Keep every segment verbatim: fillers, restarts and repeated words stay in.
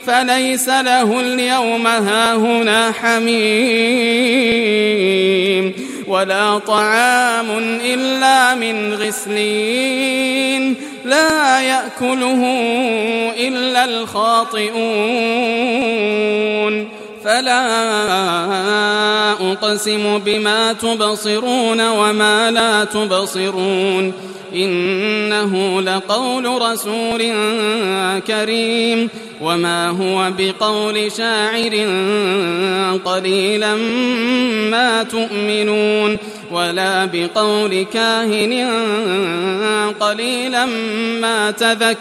فليس له اليوم هاهنا حميم ولا طعام إلا من غسلين لا يأكله إلا الخاطئون فلا أقسم بما تبصرون وما لا تبصرون إنه لقول رسول كريم وما هو بقول شاعر قليلا ما تؤمنون ولا بقول كاهن قليلا ما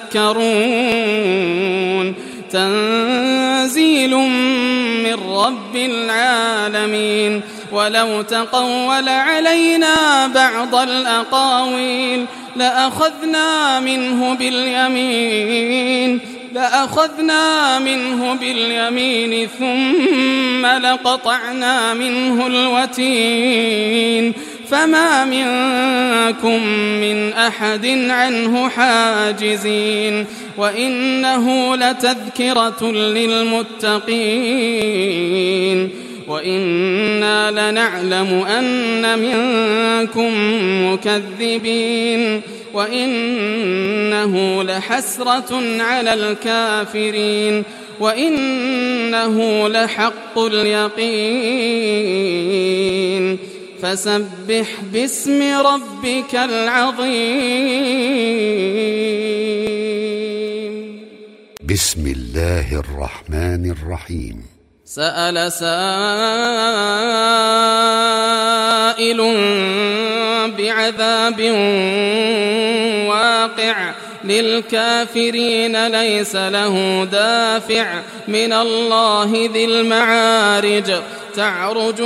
تذكرون تنزيل من رب العالمين ولو تقول علينا بعض الأقاويل لأخذنا منه باليمين لأخذنا منه باليمين ثم لقطعنا منه الوتين فما منكم من أحد عنه حاجزين وإنه لتذكرة للمتقين وإنا لنعلم أن منكم مكذبين وإنه لحسرة على الكافرين وإنه لحق اليقين فسبح باسم ربك العظيم. بسم الله الرحمن الرحيم. سأل سائل بعذاب واقع للكافرين ليس له دافع من الله ذي المعارج تعرج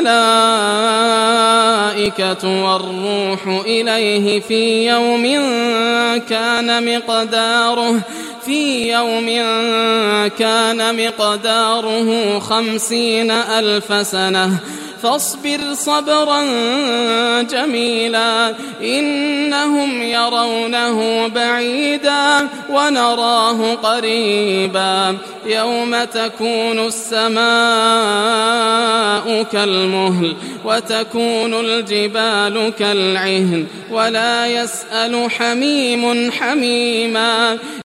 الملائكة والروح إليه في يوم كان مقداره في يوم كان مقداره خمسين ألف سنة فاصبر صبرا جميلا إنهم يرونه بعيدا ونراه قريبا يوم تكون السماء كالمهل وتكون الجبال كالعهن ولا يسأل حميم حميما